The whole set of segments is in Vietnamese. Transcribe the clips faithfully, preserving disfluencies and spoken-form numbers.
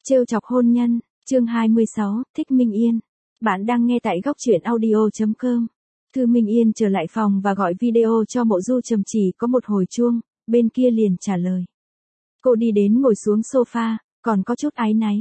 Trêu chọc hôn nhân, chương hai mươi sáu, thích Minh Yên. Bạn đang nghe tại góc truyện audio chấm com. Thư Minh Yên trở lại phòng và gọi video cho Mộ Du Trầm, chỉ có một hồi chuông, bên kia liền trả lời. Cô đi đến ngồi xuống sofa, còn có chút áy náy.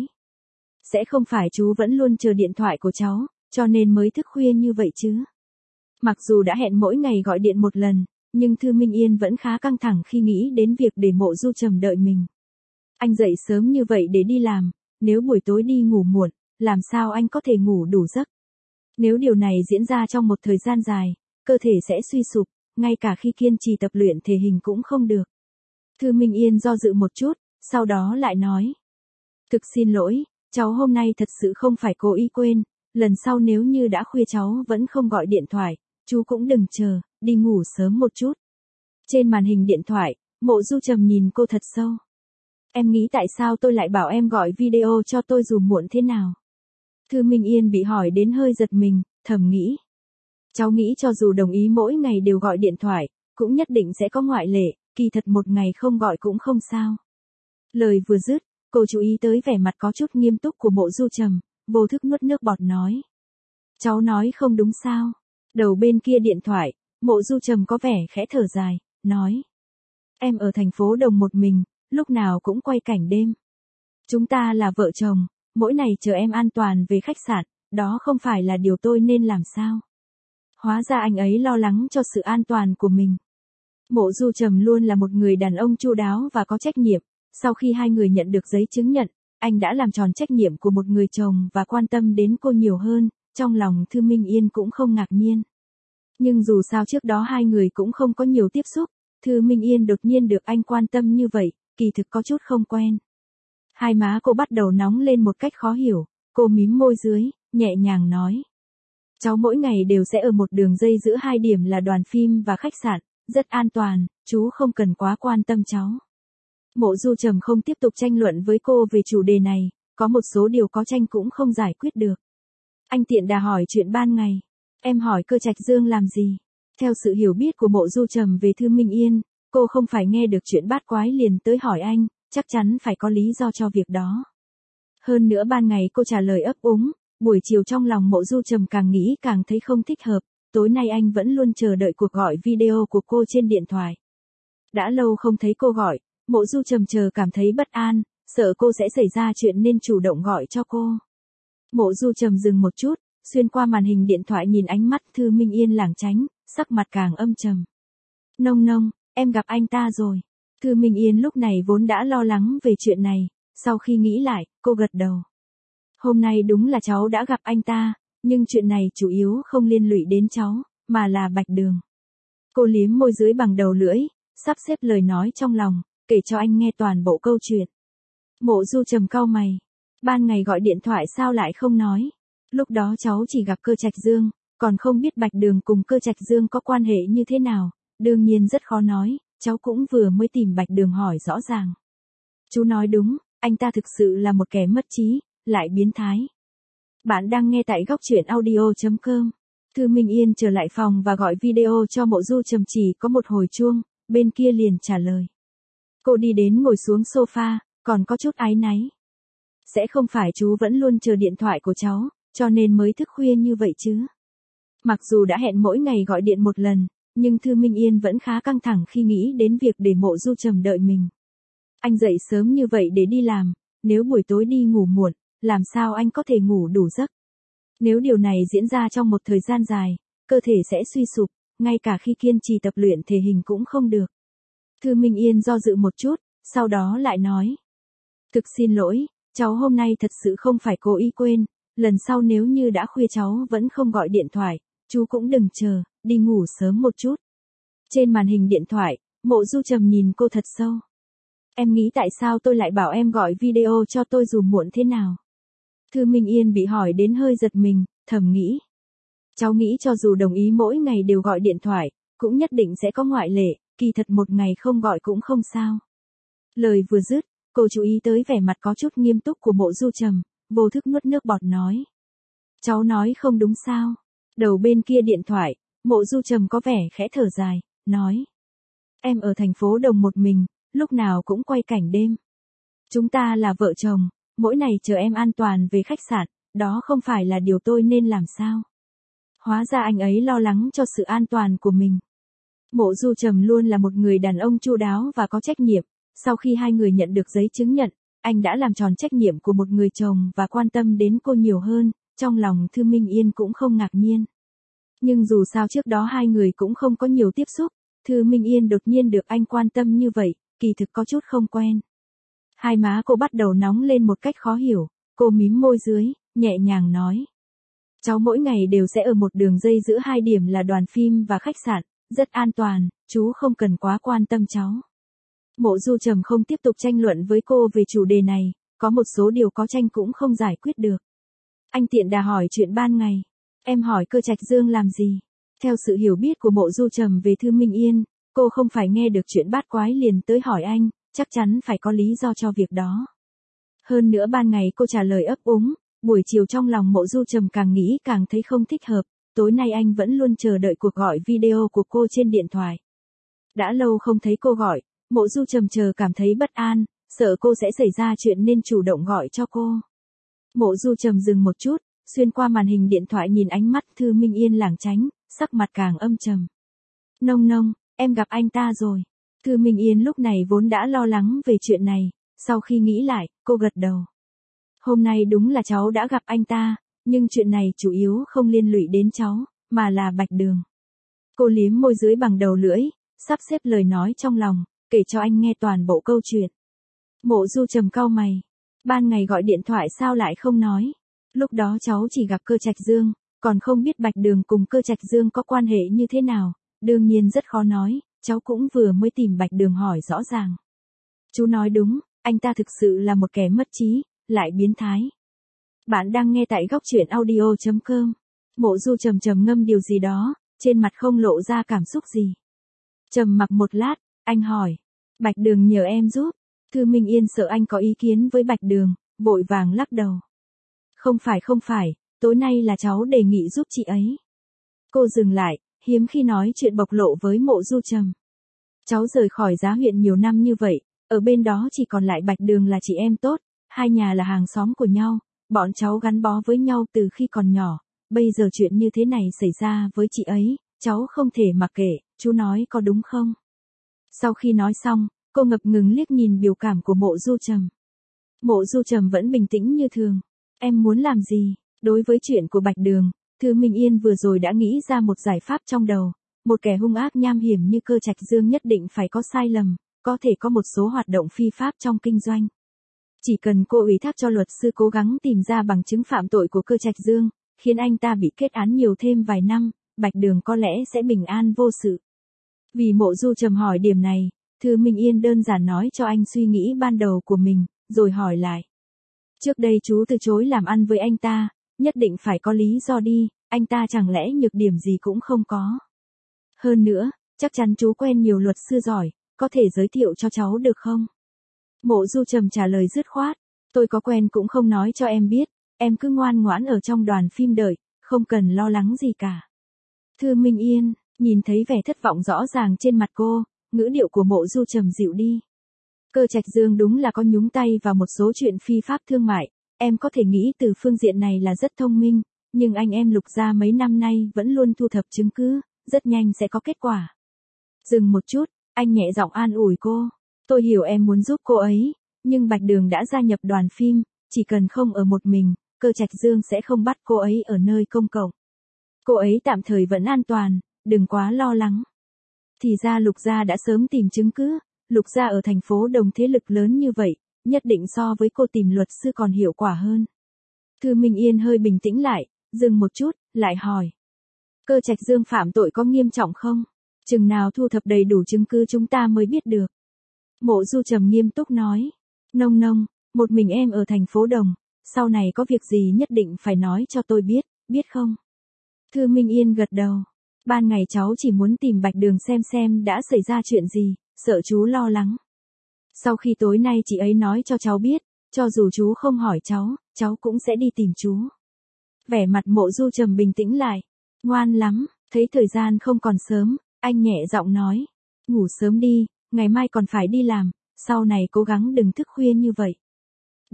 Sẽ không phải chú vẫn luôn chờ điện thoại của cháu, cho nên mới thức khuya như vậy chứ. Mặc dù đã hẹn mỗi ngày gọi điện một lần, nhưng Thư Minh Yên vẫn khá căng thẳng khi nghĩ đến việc để Mộ Du Trầm đợi mình. Anh dậy sớm như vậy để đi làm, nếu buổi tối đi ngủ muộn, làm sao anh có thể ngủ đủ giấc? Nếu điều này diễn ra trong một thời gian dài, cơ thể sẽ suy sụp, ngay cả khi kiên trì tập luyện thể hình cũng không được. Thư Minh Yên do dự một chút, sau đó lại nói. Thực xin lỗi, cháu hôm nay thật sự không phải cố ý quên, lần sau nếu như đã khuya cháu vẫn không gọi điện thoại, chú cũng đừng chờ, đi ngủ sớm một chút. Trên màn hình điện thoại, Mộ Du Trầm nhìn cô thật sâu. Em nghĩ tại sao tôi lại bảo em gọi video cho tôi dù muộn thế nào? Thư Minh Yên bị hỏi đến hơi giật mình, thầm nghĩ. Cháu nghĩ cho dù đồng ý mỗi ngày đều gọi điện thoại, cũng nhất định sẽ có ngoại lệ, kỳ thật một ngày không gọi cũng không sao. Lời vừa dứt, cô chú ý tới vẻ mặt có chút nghiêm túc của Mộ Du Trầm, vô thức nuốt nước bọt nói. Cháu nói không đúng sao? Đầu bên kia điện thoại, Mộ Du Trầm có vẻ khẽ thở dài, nói. Em ở thành phố Đồng một mình, lúc nào cũng quay cảnh đêm. Chúng ta là vợ chồng, mỗi ngày chờ em an toàn về khách sạn, đó không phải là điều tôi nên làm sao? Hóa ra anh ấy lo lắng cho sự an toàn của mình. Mộ Du Trầm luôn là một người đàn ông chu đáo và có trách nhiệm, sau khi hai người nhận được giấy chứng nhận, anh đã làm tròn trách nhiệm của một người chồng và quan tâm đến cô nhiều hơn, trong lòng Thư Minh Yên cũng không ngạc nhiên. Nhưng dù sao trước đó hai người cũng không có nhiều tiếp xúc, Thư Minh Yên đột nhiên được anh quan tâm như vậy, kỳ thực có chút không quen. Hai má cô bắt đầu nóng lên một cách khó hiểu, cô mím môi dưới, nhẹ nhàng nói. Cháu mỗi ngày đều sẽ ở một đường dây giữa hai điểm là đoàn phim và khách sạn, rất an toàn, chú không cần quá quan tâm cháu. Mộ Du Trầm không tiếp tục tranh luận với cô về chủ đề này, có một số điều có tranh cũng không giải quyết được. Anh tiện đà hỏi chuyện ban ngày. Em hỏi Cơ Trạch Dương làm gì? Theo sự hiểu biết của Mộ Du Trầm về Thư Minh Yên, cô không phải nghe được chuyện bát quái liền tới hỏi anh, chắc chắn phải có lý do cho việc đó. Hơn nữa ban ngày cô trả lời ấp úng, buổi chiều trong lòng Mộ Du Trầm càng nghĩ càng thấy không thích hợp, tối nay anh vẫn luôn chờ đợi cuộc gọi video của cô trên điện thoại. Đã lâu không thấy cô gọi, Mộ Du Trầm chờ cảm thấy bất an, sợ cô sẽ xảy ra chuyện nên chủ động gọi cho cô. Mộ Du Trầm dừng một chút, xuyên qua màn hình điện thoại nhìn ánh mắt Thư Minh Yên lảng tránh, sắc mặt càng âm trầm. Nông nông, em gặp anh ta rồi. Thư Minh Yên lúc này vốn đã lo lắng về chuyện này, sau khi nghĩ lại, cô gật đầu. Hôm nay đúng là cháu đã gặp anh ta, nhưng chuyện này chủ yếu không liên lụy đến cháu, mà là Bạch Đường. Cô liếm môi dưới bằng đầu lưỡi, sắp xếp lời nói trong lòng, kể cho anh nghe toàn bộ câu chuyện. Mộ Du Trầm cau mày. Ban ngày gọi điện thoại sao lại không nói? Lúc đó cháu chỉ gặp Cơ Trạch Dương, còn không biết Bạch Đường cùng Cơ Trạch Dương có quan hệ như thế nào, đương nhiên rất khó nói, cháu cũng vừa mới tìm Bạch Đường hỏi rõ ràng. Chú nói đúng, anh ta thực sự là một kẻ mất trí, lại biến thái. Bạn đang nghe tại góc truyện audio chấm com. Thư Minh Yên trở lại phòng và gọi video cho Mộ Du Trầm, chỉ có một hồi chuông, bên kia liền trả lời. Cô đi đến ngồi xuống sofa, còn có chút áy náy. Sẽ không phải chú vẫn luôn chờ điện thoại của cháu, cho nên mới thức khuya như vậy chứ. Mặc dù đã hẹn mỗi ngày gọi điện một lần, nhưng Thư Minh Yên vẫn khá căng thẳng khi nghĩ đến việc để Mộ Du Trầm đợi mình. Anh dậy sớm như vậy để đi làm, nếu buổi tối đi ngủ muộn, làm sao anh có thể ngủ đủ giấc? Nếu điều này diễn ra trong một thời gian dài, cơ thể sẽ suy sụp, ngay cả khi kiên trì tập luyện thể hình cũng không được. Thư Minh Yên do dự một chút, sau đó lại nói. Thực xin lỗi, cháu hôm nay thật sự không phải cố ý quên, lần sau nếu như đã khuya cháu vẫn không gọi điện thoại, chú cũng đừng chờ, đi ngủ sớm một chút. Trên màn hình điện thoại, Mộ Du Trầm nhìn cô thật sâu. Em nghĩ tại sao tôi lại bảo em gọi video cho tôi dù muộn thế nào? Thư Minh Yên bị hỏi đến hơi giật mình, thầm nghĩ. Cháu nghĩ cho dù đồng ý mỗi ngày đều gọi điện thoại, cũng nhất định sẽ có ngoại lệ, kỳ thật một ngày không gọi cũng không sao. Lời vừa dứt, cô chú ý tới vẻ mặt có chút nghiêm túc của Mộ Du Trầm, vô thức nuốt nước bọt nói. Cháu nói không đúng sao? Đầu bên kia điện thoại, Mộ Du Trầm có vẻ khẽ thở dài, nói. Em ở thành phố Đồng một mình, lúc nào cũng quay cảnh đêm. Chúng ta là vợ chồng, mỗi ngày chờ em an toàn về khách sạn, đó không phải là điều tôi nên làm sao? Hóa ra anh ấy lo lắng cho sự an toàn của mình. Mộ Du Trầm luôn là một người đàn ông chu đáo và có trách nhiệm. Sau khi hai người nhận được giấy chứng nhận, anh đã làm tròn trách nhiệm của một người chồng và quan tâm đến cô nhiều hơn, trong lòng Thư Minh Yên cũng không ngạc nhiên. Nhưng dù sao trước đó hai người cũng không có nhiều tiếp xúc, Thư Minh Yên đột nhiên được anh quan tâm như vậy, kỳ thực có chút không quen. Hai má cô bắt đầu nóng lên một cách khó hiểu, cô mím môi dưới, nhẹ nhàng nói. Cháu mỗi ngày đều sẽ ở một đường dây giữa hai điểm là đoàn phim và khách sạn, rất an toàn, chú không cần quá quan tâm cháu. Mộ Du Trầm không tiếp tục tranh luận với cô về chủ đề này, có một số điều có tranh cũng không giải quyết được. Anh tiện đà hỏi chuyện ban ngày. Em hỏi Cơ Trạch Dương làm gì? Theo sự hiểu biết của Mộ Du Trầm về Thư Minh Yên, cô không phải nghe được chuyện bát quái liền tới hỏi anh, chắc chắn phải có lý do cho việc đó. Hơn nữa ban ngày cô trả lời ấp úng, buổi chiều trong lòng Mộ Du Trầm càng nghĩ càng thấy không thích hợp, tối nay anh vẫn luôn chờ đợi cuộc gọi video của cô trên điện thoại. Đã lâu không thấy cô gọi, Mộ Du Trầm chờ cảm thấy bất an, sợ cô sẽ xảy ra chuyện nên chủ động gọi cho cô. Mộ Du Trầm dừng một chút, xuyên qua màn hình điện thoại nhìn ánh mắt Thư Minh Yên lảng tránh, sắc mặt càng âm trầm. Nông nông, em gặp anh ta rồi. Thư Minh Yên lúc này vốn đã lo lắng về chuyện này, sau khi nghĩ lại, cô gật đầu. Hôm nay đúng là cháu đã gặp anh ta, nhưng chuyện này chủ yếu không liên lụy đến cháu, mà là Bạch Đường. Cô liếm môi dưới bằng đầu lưỡi, sắp xếp lời nói trong lòng, kể cho anh nghe toàn bộ câu chuyện. Mộ Du Trầm cau mày. Ban ngày gọi điện thoại sao lại không nói? Lúc đó cháu chỉ gặp Cơ Trạch Dương, còn không biết Bạch Đường cùng Cơ Trạch Dương có quan hệ như thế nào, đương nhiên rất khó nói, cháu cũng vừa mới tìm Bạch Đường hỏi rõ ràng. Chú nói đúng, anh ta thực sự là một kẻ mất trí, lại biến thái. Bạn đang nghe tại góc truyện audio chấm com. Mộ Du Trầm trầm ngâm điều gì đó, trên mặt không lộ ra cảm xúc gì. Trầm mặc một lát, anh hỏi, Bạch Đường nhờ em giúp. Thư Minh Yên sợ anh có ý kiến với Bạch Đường, vội vàng lắc đầu. Không phải không phải, tối nay là cháu đề nghị giúp chị ấy. Cô dừng lại, hiếm khi nói chuyện bộc lộ với Mộ Du Trầm. Cháu rời khỏi Giá huyện nhiều năm như vậy, ở bên đó chỉ còn lại Bạch Đường là chị em tốt, hai nhà là hàng xóm của nhau, bọn cháu gắn bó với nhau từ khi còn nhỏ, bây giờ chuyện như thế này xảy ra với chị ấy, cháu không thể mặc kệ, chú nói có đúng không? Sau khi nói xong, cô ngập ngừng liếc nhìn biểu cảm của Mộ Du Trầm. Mộ Du Trầm vẫn bình tĩnh như thường. Em muốn làm gì? Đối với chuyện của Bạch Đường, Thư Minh Yên vừa rồi đã nghĩ ra một giải pháp trong đầu. Một kẻ hung ác nham hiểm như Cơ Trạch Dương nhất định phải có sai lầm, có thể có một số hoạt động phi pháp trong kinh doanh. Chỉ cần cô ủy thác cho luật sư cố gắng tìm ra bằng chứng phạm tội của Cơ Trạch Dương, khiến anh ta bị kết án nhiều thêm vài năm, Bạch Đường có lẽ sẽ bình an vô sự. Vì Mộ Du Trầm hỏi điểm này, Thư Minh Yên đơn giản nói cho anh suy nghĩ ban đầu của mình, rồi hỏi lại. Trước đây chú từ chối làm ăn với anh ta, nhất định phải có lý do đi, anh ta chẳng lẽ nhược điểm gì cũng không có. Hơn nữa, chắc chắn chú quen nhiều luật sư giỏi, có thể giới thiệu cho cháu được không? Mộ Du Trầm trả lời dứt khoát, tôi có quen cũng không nói cho em biết, em cứ ngoan ngoãn ở trong đoàn phim đợi, không cần lo lắng gì cả. Thư Minh Yên, nhìn thấy vẻ thất vọng rõ ràng trên mặt cô, ngữ điệu của Mộ Du Trầm dịu đi. Cơ Trạch Dương đúng là có nhúng tay vào một số chuyện phi pháp thương mại, em có thể nghĩ từ phương diện này là rất thông minh, nhưng anh em Lục gia mấy năm nay vẫn luôn thu thập chứng cứ, rất nhanh sẽ có kết quả. Dừng một chút, anh nhẹ giọng an ủi cô, tôi hiểu em muốn giúp cô ấy, nhưng Bạch Đường đã gia nhập đoàn phim, chỉ cần không ở một mình, Cơ Trạch Dương sẽ không bắt cô ấy ở nơi công cộng. Cô ấy tạm thời vẫn an toàn, đừng quá lo lắng. Thì ra Lục gia đã sớm tìm chứng cứ, Lục gia ở thành phố Đồng thế lực lớn như vậy, nhất định so với cô tìm luật sư còn hiệu quả hơn. Thư Minh Yên hơi bình tĩnh lại, dừng một chút, lại hỏi. Cơ Trạch Dương phạm tội có nghiêm trọng không? Chừng nào thu thập đầy đủ chứng cứ chúng ta mới biết được. Mộ Du Trầm nghiêm túc nói. Nông nông, một mình em ở thành phố Đồng, sau này có việc gì nhất định phải nói cho tôi biết, biết không? Thư Minh Yên gật đầu. Ban ngày cháu chỉ muốn tìm Bạch Đường xem xem đã xảy ra chuyện gì, sợ chú lo lắng. Sau khi tối nay chị ấy nói cho cháu biết, cho dù chú không hỏi cháu, cháu cũng sẽ đi tìm chú. Vẻ mặt Mộ Du Trầm bình tĩnh lại. Ngoan lắm, thấy thời gian không còn sớm, anh nhẹ giọng nói. Ngủ sớm đi, ngày mai còn phải đi làm, sau này cố gắng đừng thức khuya như vậy. Được,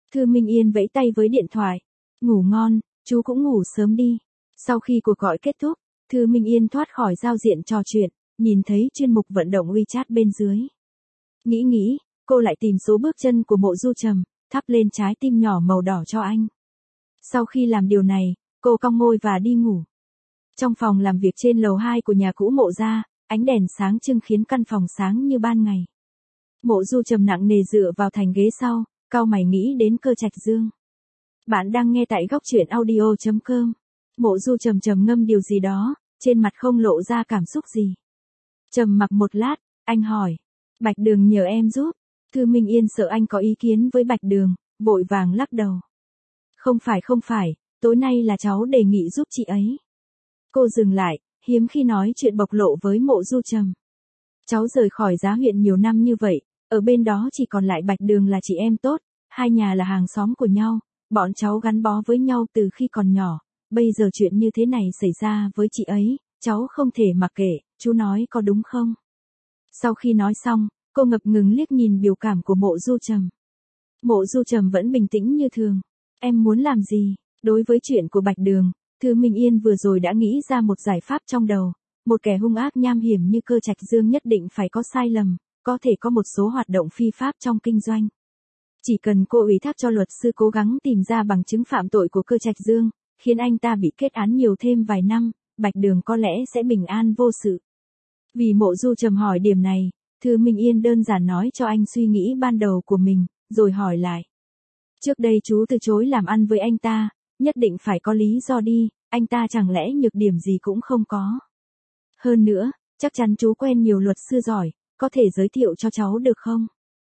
Thư Minh Yên vẫy tay với điện thoại. Ngủ ngon, chú cũng ngủ sớm đi. Sau khi cuộc gọi kết thúc, Thư Minh Yên thoát khỏi giao diện trò chuyện, nhìn thấy chuyên mục vận động WeChat bên dưới. Nghĩ nghĩ, cô lại tìm số bước chân của Mộ Du Trầm, thắp lên trái tim nhỏ màu đỏ cho anh. Sau khi làm điều này, cô cong môi và đi ngủ. Trong phòng làm việc trên lầu hai của nhà cũ Mộ gia, ánh đèn sáng trưng khiến căn phòng sáng như ban ngày. Mộ Du Trầm nặng nề dựa vào thành ghế sau, cau mày nghĩ đến Cơ Trạch Dương. Bạn đang nghe tại góc truyện audio chấm com. Mộ Du Trầm trầm ngâm điều gì đó, trên mặt không lộ ra cảm xúc gì. Trầm mặc một lát, anh hỏi. Bạch Đường nhờ em giúp. Thư Minh Yên sợ anh có ý kiến với Bạch Đường, vội vàng lắc đầu. Không phải không phải, tối nay là cháu đề nghị giúp chị ấy. Cô dừng lại, hiếm khi nói chuyện bộc lộ với Mộ Du Trầm. Cháu rời khỏi Giá huyện nhiều năm như vậy, ở bên đó chỉ còn lại Bạch Đường là chị em tốt, hai nhà là hàng xóm của nhau, bọn cháu gắn bó với nhau từ khi còn nhỏ, bây giờ chuyện như thế này xảy ra với chị ấy, cháu không thể mặc kệ, chú nói có đúng không? Sau khi nói xong, cô ngập ngừng liếc nhìn biểu cảm của Mộ Du Trầm. Mộ Du Trầm vẫn bình tĩnh như thường. Em muốn làm gì? Đối với chuyện của Bạch Đường, Thư Minh Yên vừa rồi đã nghĩ ra một giải pháp trong đầu. Một kẻ hung ác nham hiểm như Cơ Trạch Dương nhất định phải có sai lầm, có thể có một số hoạt động phi pháp trong kinh doanh. Chỉ cần cô ủy thác cho luật sư cố gắng tìm ra bằng chứng phạm tội của Cơ Trạch Dương, khiến anh ta bị kết án nhiều thêm vài năm, Bạch Đường có lẽ sẽ bình an vô sự. Vì Mộ Du Trầm hỏi điểm này, Thư Minh Yên đơn giản nói cho anh suy nghĩ ban đầu của mình, rồi hỏi lại. Trước đây chú từ chối làm ăn với anh ta, nhất định phải có lý do đi, anh ta chẳng lẽ nhược điểm gì cũng không có. Hơn nữa, chắc chắn chú quen nhiều luật sư giỏi, có thể giới thiệu cho cháu được không?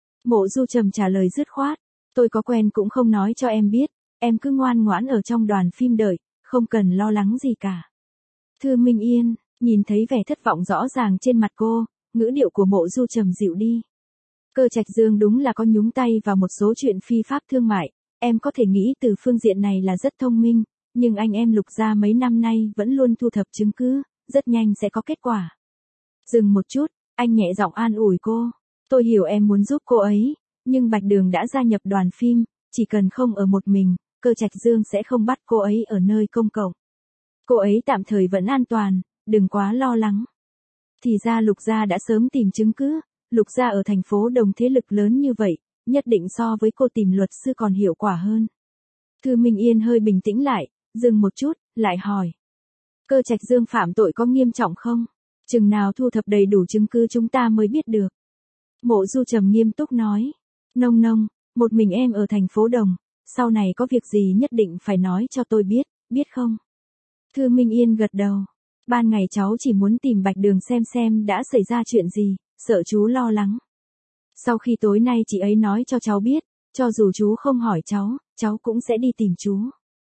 Mộ Du Trầm trả lời dứt khoát, tôi có quen cũng không nói cho em biết, em cứ ngoan ngoãn ở trong đoàn phim đợi, không cần lo lắng gì cả. Thư Minh Yên, nhìn thấy vẻ thất vọng rõ ràng trên mặt cô, ngữ điệu của Mộ Du Trầm dịu đi. Cơ Trạch Dương đúng là có nhúng tay vào một số chuyện phi pháp thương mại, em có thể nghĩ từ phương diện này là rất thông minh, nhưng anh em Lục gia mấy năm nay vẫn luôn thu thập chứng cứ, rất nhanh sẽ có kết quả. Dừng một chút, anh nhẹ giọng an ủi cô. Tôi hiểu em muốn giúp cô ấy, nhưng Bạch Đường đã gia nhập đoàn phim, chỉ cần không ở một mình, Cơ Trạch Dương sẽ không bắt cô ấy ở nơi công cộng. Cô ấy tạm thời vẫn an toàn, đừng quá lo lắng. Thì ra Lục gia đã sớm tìm chứng cứ, Lục gia ở thành phố Đồng thế lực lớn như vậy, nhất định so với cô tìm luật sư còn hiệu quả hơn. Thư Minh Yên hơi bình tĩnh lại, dừng một chút, lại hỏi. Cơ Trạch Dương phạm tội có nghiêm trọng không? Chừng nào thu thập đầy đủ chứng cứ chúng ta mới biết được. Mộ Du Trầm nghiêm túc nói. Nông nông, một mình em ở thành phố Đồng, sau này có việc gì nhất định phải nói cho tôi biết, biết không? Thư Minh Yên gật đầu. Ban ngày cháu chỉ muốn tìm Bạch Đường xem xem đã xảy ra chuyện gì, sợ chú lo lắng. Sau khi tối nay chị ấy nói cho cháu biết, cho dù chú không hỏi cháu, cháu cũng sẽ đi tìm chú.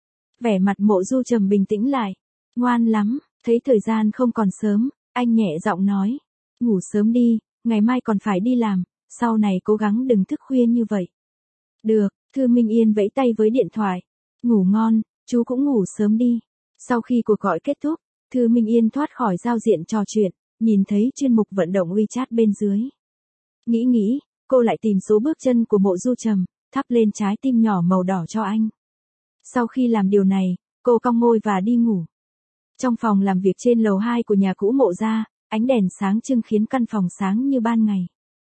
Vẻ mặt Mộ Du Trầm bình tĩnh lại. Ngoan lắm, thấy thời gian không còn sớm, anh nhẹ giọng nói. Ngủ sớm đi, ngày mai còn phải đi làm, sau này cố gắng đừng thức khuya như vậy. Được, Thư Minh Yên vẫy tay với điện thoại. Ngủ ngon, chú cũng ngủ sớm đi. Sau khi cuộc gọi kết thúc, Thư Minh Yên thoát khỏi giao diện trò chuyện, nhìn thấy chuyên mục vận động WeChat bên dưới. Nghĩ nghĩ, cô lại tìm số bước chân của Mộ Du Trầm, thắp lên trái tim nhỏ màu đỏ cho anh. Sau khi làm điều này, cô cong môi và đi ngủ. Trong phòng làm việc trên lầu hai của nhà cũ Mộ gia, ánh đèn sáng trưng khiến căn phòng sáng như ban ngày.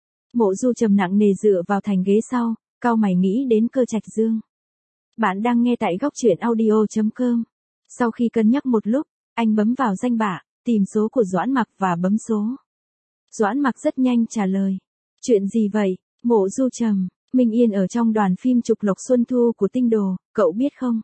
Mộ Du Trầm nặng nề dựa vào thành ghế sau, cau mày nghĩ đến Cơ Trạch Dương. Bạn đang nghe tại góc truyện audio chấm com. Sau khi cân nhắc một lúc, anh bấm vào danh bạ, tìm số của Doãn Mặc và bấm số. Doãn Mặc rất nhanh trả lời. Chuyện gì vậy, Mộ Du Trầm? Minh Yên ở trong đoàn phim Trục Lộc Xuân Thu của Tinh Đồ, cậu biết không?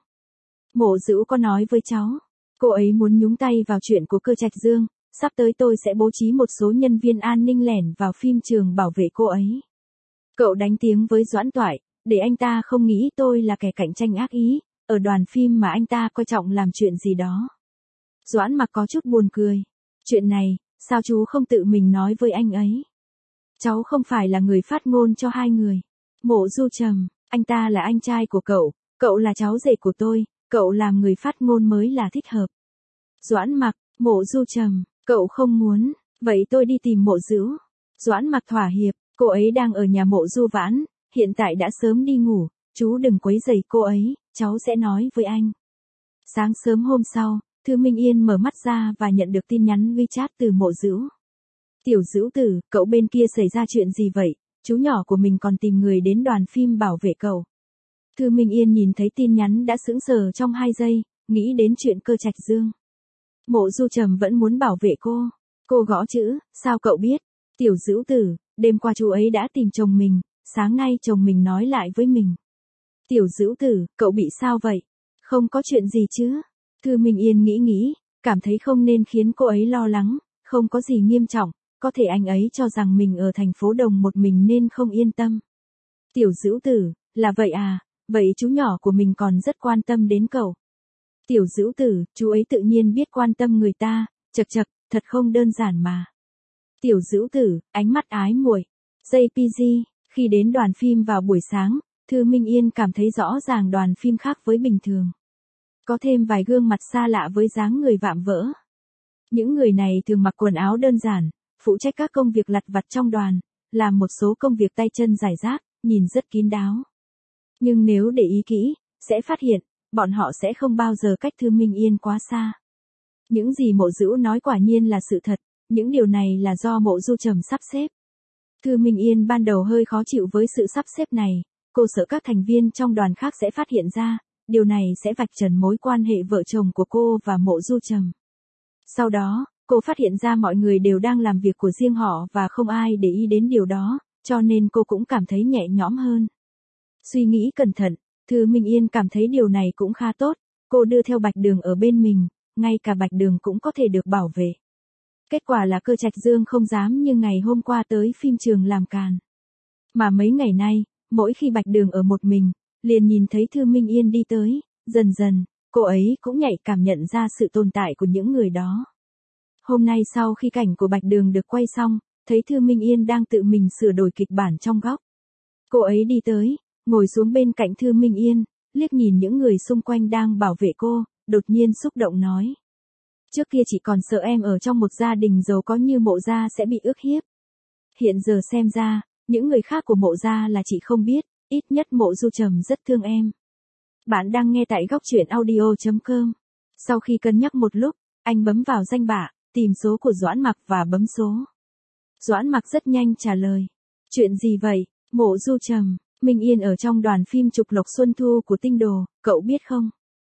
Mộ Dữu có nói với cháu, cô ấy muốn nhúng tay vào chuyện của Cơ Trạch Dương, sắp tới tôi sẽ bố trí một số nhân viên an ninh lẻn vào phim trường bảo vệ cô ấy. Cậu đánh tiếng với Doãn Toại, để anh ta không nghĩ tôi là kẻ cạnh tranh ác ý, ở đoàn phim mà anh ta coi trọng làm chuyện gì đó. Doãn Mặc có chút buồn cười. Chuyện này, sao chú không tự mình nói với anh ấy? Cháu không phải là người phát ngôn cho hai người. Mộ Du Trầm, anh ta là anh trai của cậu, cậu là cháu rể của tôi, cậu làm người phát ngôn mới là thích hợp. Doãn Mặc, Mộ Du Trầm, cậu không muốn, vậy tôi đi tìm Mộ Dữu. Doãn Mặc thỏa hiệp, cô ấy đang ở nhà Mộ Du Vãn, hiện tại đã sớm đi ngủ, chú đừng quấy rầy cô ấy, cháu sẽ nói với anh. Sáng sớm hôm sau, Thư Minh Yên mở mắt ra và nhận được tin nhắn WeChat từ Mộ Dữu. Tiểu Dữu tử, cậu bên kia xảy ra chuyện gì vậy? Chú nhỏ của mình còn tìm người đến đoàn phim bảo vệ cậu. Thư Minh Yên nhìn thấy tin nhắn đã sững sờ trong hai giây, nghĩ đến chuyện Cơ Trạch Dương. Mộ Du Trầm vẫn muốn bảo vệ cô. Cô gõ chữ, sao cậu biết? Tiểu Dữu tử, đêm qua chú ấy đã tìm chồng mình, sáng nay chồng mình nói lại với mình. Tiểu Dữu tử, cậu bị sao vậy? Không có chuyện gì chứ? Thư Minh Yên nghĩ nghĩ, cảm thấy không nên khiến cô ấy lo lắng, không có gì nghiêm trọng, có thể anh ấy cho rằng mình ở thành phố Đồng một mình nên không yên tâm. Tiểu Dữu tử, là vậy à, vậy chú nhỏ của mình còn rất quan tâm đến cậu. Tiểu Dữu tử, chú ấy tự nhiên biết quan tâm người ta, chật chật, thật không đơn giản mà. Tiểu Dữu tử, ánh mắt ái muội. gi pê giê, khi đến đoàn phim vào buổi sáng, Thư Minh Yên cảm thấy rõ ràng đoàn phim khác với bình thường. Có thêm vài gương mặt xa lạ với dáng người vạm vỡ. Những người này thường mặc quần áo đơn giản, phụ trách các công việc lặt vặt trong đoàn, làm một số công việc tay chân rải rác, nhìn rất kín đáo. Nhưng nếu để ý kỹ, sẽ phát hiện, bọn họ sẽ không bao giờ cách Thư Minh Yên quá xa. Những gì Mộ Dữu nói quả nhiên là sự thật, những điều này là do Mộ Du Trầm sắp xếp. Thư Minh Yên ban đầu hơi khó chịu với sự sắp xếp này, cô sợ các thành viên trong đoàn khác sẽ phát hiện ra, điều này sẽ vạch trần mối quan hệ vợ chồng của cô và Mộ Du Trầm. Sau đó, cô phát hiện ra mọi người đều đang làm việc của riêng họ và không ai để ý đến điều đó, cho nên cô cũng cảm thấy nhẹ nhõm hơn. Suy nghĩ cẩn thận, Thư Minh Yên cảm thấy điều này cũng khá tốt, cô đưa theo Bạch Đường ở bên mình, ngay cả Bạch Đường cũng có thể được bảo vệ. Kết quả là Cơ Trạch Dương không dám như ngày hôm qua tới phim trường làm càn. Mà mấy ngày nay, mỗi khi Bạch Đường ở một mình, liền nhìn thấy Thư Minh Yên đi tới, dần dần, cô ấy cũng nhạy cảm nhận ra sự tồn tại của những người đó. Hôm nay sau khi cảnh của Bạch Đường được quay xong, thấy Thư Minh Yên đang tự mình sửa đổi kịch bản trong góc. Cô ấy đi tới, ngồi xuống bên cạnh Thư Minh Yên, liếc nhìn những người xung quanh đang bảo vệ cô, đột nhiên xúc động nói. Trước kia chị còn sợ em ở trong một gia đình giàu có như Mộ gia sẽ bị ức hiếp. Hiện giờ xem ra, những người khác của Mộ gia là chị không biết, ít nhất Mộ Du Trầm rất thương em. Bạn đang nghe tại góc truyện audio chấm com. Sau khi cân nhắc một lúc, anh bấm vào danh bạ, tìm số của Doãn Mặc và bấm số. Doãn Mặc rất nhanh trả lời. Chuyện gì vậy, Mộ Du Trầm? Minh Yên ở trong đoàn phim Trục Lộc Xuân Thu của Tinh Đồ, cậu biết không?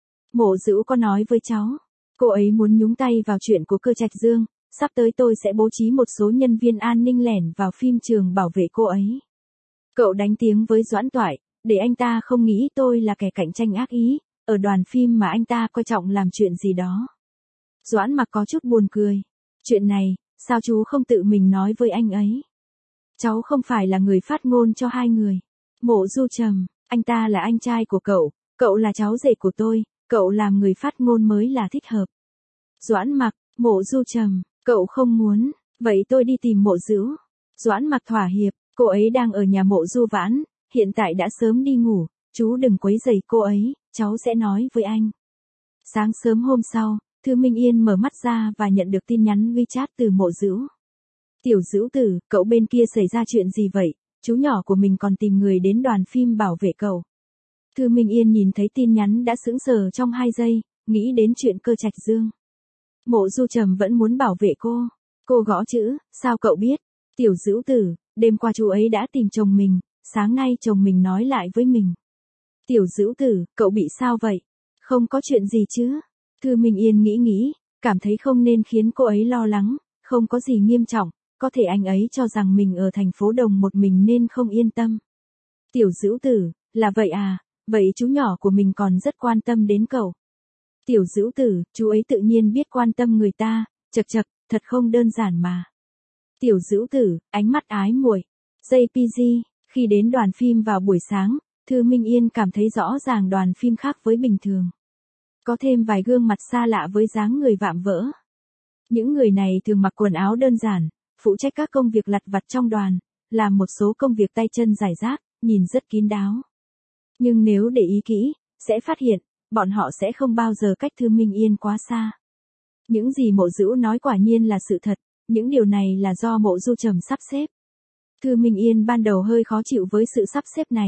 Mộ Dữu có nói với cháu. Cô ấy muốn nhúng tay vào chuyện của Cơ Trạch Dương, sắp tới tôi sẽ bố trí một số nhân viên an ninh lẻn vào phim trường bảo vệ cô ấy. Cậu đánh tiếng với Doãn Toại, để anh ta không nghĩ tôi là kẻ cạnh tranh ác ý, ở đoàn phim mà anh ta coi trọng làm chuyện gì đó. Doãn Mặc có chút buồn cười. Chuyện này, sao chú không tự mình nói với anh ấy? Cháu không phải là người phát ngôn cho hai người. Mộ Du Trầm, anh ta là anh trai của cậu, cậu là cháu rể của tôi, cậu làm người phát ngôn mới là thích hợp. Doãn Mặc, Mộ Du Trầm, cậu không muốn, vậy tôi đi tìm Mộ Dữu. Doãn Mặc thỏa hiệp, cô ấy đang ở nhà Mộ Du Vãn, hiện tại đã sớm đi ngủ, chú đừng quấy rầy cô ấy, cháu sẽ nói với anh. Sáng sớm hôm sau, Thư Minh Yên mở mắt ra và nhận được tin nhắn WeChat từ Mộ Dữu. Tiểu Dữu tử, cậu bên kia xảy ra chuyện gì vậy? Chú nhỏ của mình còn tìm người đến đoàn phim bảo vệ cậu. Thư Minh Yên nhìn thấy tin nhắn đã sững sờ trong hai giây, nghĩ đến chuyện Cơ Trạch Dương. Mộ Du Trầm vẫn muốn bảo vệ cô. Cô gõ chữ, sao cậu biết? Tiểu Dữu tử, đêm qua chú ấy đã tìm chồng mình, sáng nay chồng mình nói lại với mình. Tiểu Dữu tử, cậu bị sao vậy? Không có chuyện gì chứ? Thư Minh Yên nghĩ nghĩ, cảm thấy không nên khiến cô ấy lo lắng, không có gì nghiêm trọng, có thể anh ấy cho rằng mình ở thành phố Đồng một mình nên không yên tâm. Tiểu Dữu tử, là vậy à, vậy chú nhỏ của mình còn rất quan tâm đến cậu. Tiểu Dữu tử, chú ấy tự nhiên biết quan tâm người ta, chật chật, thật không đơn giản mà. Tiểu Dữu tử, ánh mắt ái muội. gi pê giê, khi đến đoàn phim vào buổi sáng, Thư Minh Yên cảm thấy rõ ràng đoàn phim khác với bình thường. Có thêm vài gương mặt xa lạ với dáng người vạm vỡ. Những người này thường mặc quần áo đơn giản, phụ trách các công việc lặt vặt trong đoàn, làm một số công việc tay chân rải rác, nhìn rất kín đáo. Nhưng nếu để ý kỹ, sẽ phát hiện, bọn họ sẽ không bao giờ cách Thư Minh Yên quá xa. Những gì Mộ Dữu nói quả nhiên là sự thật, những điều này là do Mộ Du Trầm sắp xếp. Thư Minh Yên ban đầu hơi khó chịu với sự sắp xếp này,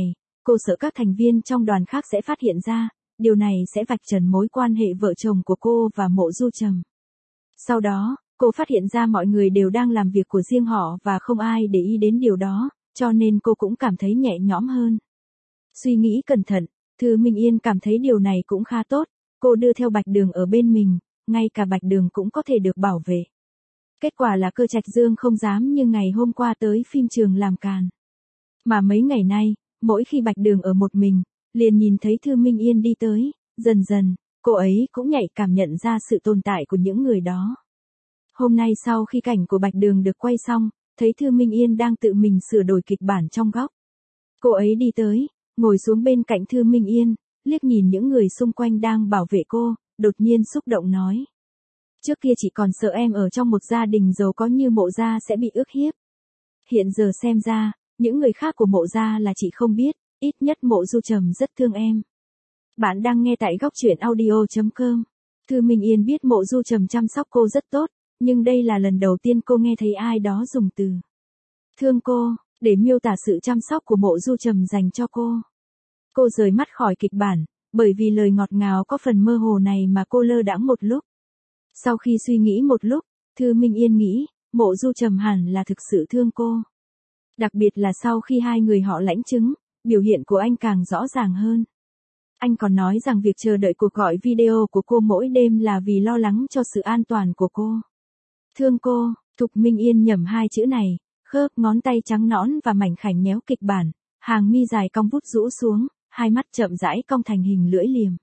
cô sợ các thành viên trong đoàn khác sẽ phát hiện ra, điều này sẽ vạch trần mối quan hệ vợ chồng của cô và Mộ Du Trầm. Sau đó, cô phát hiện ra mọi người đều đang làm việc của riêng họ và không ai để ý đến điều đó, cho nên cô cũng cảm thấy nhẹ nhõm hơn. Suy nghĩ cẩn thận, Thư Minh Yên cảm thấy điều này cũng khá tốt, cô đưa theo Bạch Đường ở bên mình, ngay cả Bạch Đường cũng có thể được bảo vệ. Kết quả là Cơ Trạch Dương không dám như ngày hôm qua tới phim trường làm càn. Mà mấy ngày nay, mỗi khi Bạch Đường ở một mình, liền nhìn thấy Thư Minh Yên đi tới, dần dần, cô ấy cũng nhạy cảm nhận ra sự tồn tại của những người đó. Hôm nay sau khi cảnh của Bạch Đường được quay xong, thấy Thư Minh Yên đang tự mình sửa đổi kịch bản trong góc. Cô ấy đi tới, ngồi xuống bên cạnh Thư Minh Yên, liếc nhìn những người xung quanh đang bảo vệ cô, đột nhiên xúc động nói. Trước kia chị còn sợ em ở trong một gia đình giàu có như Mộ gia sẽ bị ức hiếp. Hiện giờ xem ra, những người khác của Mộ gia là chị không biết, ít nhất Mộ Du Trầm rất thương em. Bạn đang nghe tại góc truyện audio chấm com. Thư Minh Yên biết Mộ Du Trầm chăm sóc cô rất tốt, nhưng đây là lần đầu tiên cô nghe thấy ai đó dùng từ thương cô để miêu tả sự chăm sóc của Mộ Du Trầm dành cho cô. Cô rời mắt khỏi kịch bản, bởi vì lời ngọt ngào có phần mơ hồ này mà cô lơ đãng một lúc. Sau khi suy nghĩ một lúc, Thư Minh Yên nghĩ, Mộ Du Trầm hẳn là thực sự thương cô. Đặc biệt là sau khi hai người họ lãnh chứng, biểu hiện của anh càng rõ ràng hơn. Anh còn nói rằng việc chờ đợi cuộc gọi video của cô mỗi đêm là vì lo lắng cho sự an toàn của cô. Thương cô, Thục Minh Yên nhẩm hai chữ này, khớp ngón tay trắng nõn và mảnh khảnh nhéo kịch bản, hàng mi dài cong vút rũ xuống, hai mắt chậm rãi cong thành hình lưỡi liềm.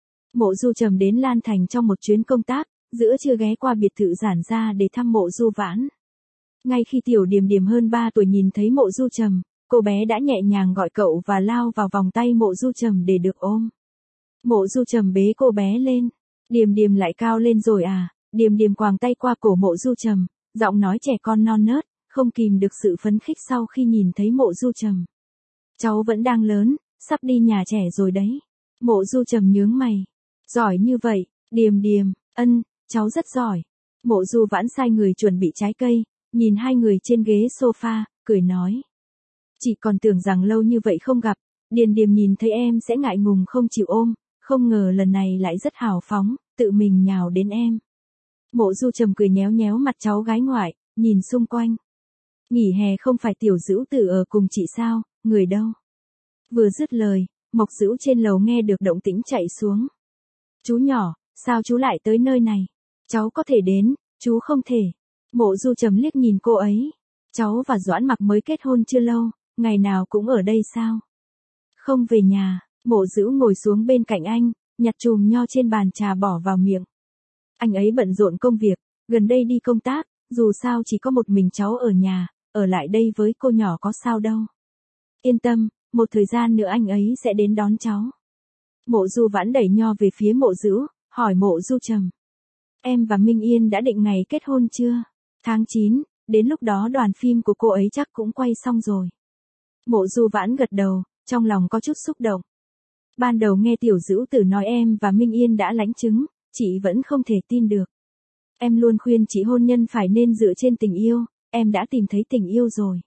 Mộ Du Trầm đến Lan Thành trong một chuyến công tác, giữa trưa ghé qua biệt thự Giản gia để thăm Mộ Du Vãn. Ngay khi Tiểu Điềm Điềm hơn ba tuổi nhìn thấy Mộ Du Trầm, cô bé đã nhẹ nhàng gọi cậu và lao vào vòng tay Mộ Du Trầm để được ôm. Mộ Du Trầm bế cô bé lên. Điềm Điềm lại cao lên rồi à? Điềm Điềm quàng tay qua cổ Mộ Du Trầm, giọng nói trẻ con non nớt, không kìm được sự phấn khích sau khi nhìn thấy Mộ Du Trầm. Cháu vẫn đang lớn, sắp đi nhà trẻ rồi đấy. Mộ Du Trầm nhướng mày. Giỏi như vậy, Điềm Điềm, ân, cháu rất giỏi. Mộ Du Vãn sai người chuẩn bị trái cây, nhìn hai người trên ghế sofa, cười nói. Chị còn tưởng rằng lâu như vậy không gặp, Điềm Điềm nhìn thấy em sẽ ngại ngùng không chịu ôm, không ngờ lần này lại rất hào phóng, tự mình nhào đến em. Mộ Du Trầm cười nhéo nhéo mặt cháu gái ngoại, nhìn xung quanh. Nghỉ hè không phải Tiểu Dữu Tử ở cùng chị sao, người đâu? Vừa dứt lời, Mộc Dữu trên lầu nghe được động tĩnh chạy xuống. Chú nhỏ, sao chú lại tới nơi này? Cháu có thể đến, chú không thể. Mộ Du Trầm liếc nhìn cô ấy. Cháu và Doãn Mặc mới kết hôn chưa lâu, ngày nào cũng ở đây sao? Không về nhà. Mộ Dữu ngồi xuống bên cạnh anh, nhặt chùm nho trên bàn trà bỏ vào miệng. Anh ấy bận rộn công việc, gần đây đi công tác, dù sao chỉ có một mình cháu ở nhà, ở lại đây với cô nhỏ có sao đâu. Yên tâm, một thời gian nữa anh ấy sẽ đến đón cháu. Mộ Du Vãn đẩy nho về phía Mộ Dữu, hỏi Mộ Du Trầm. Em và Minh Yên đã định ngày kết hôn chưa? Tháng chín, đến lúc đó đoàn phim của cô ấy chắc cũng quay xong rồi. Mộ Du Vãn gật đầu, trong lòng có chút xúc động. Ban đầu nghe Tiểu Dữu Tử nói em và Minh Yên đã lãnh chứng, chị vẫn không thể tin được. Em luôn khuyên chị hôn nhân phải nên dựa trên tình yêu, em đã tìm thấy tình yêu rồi.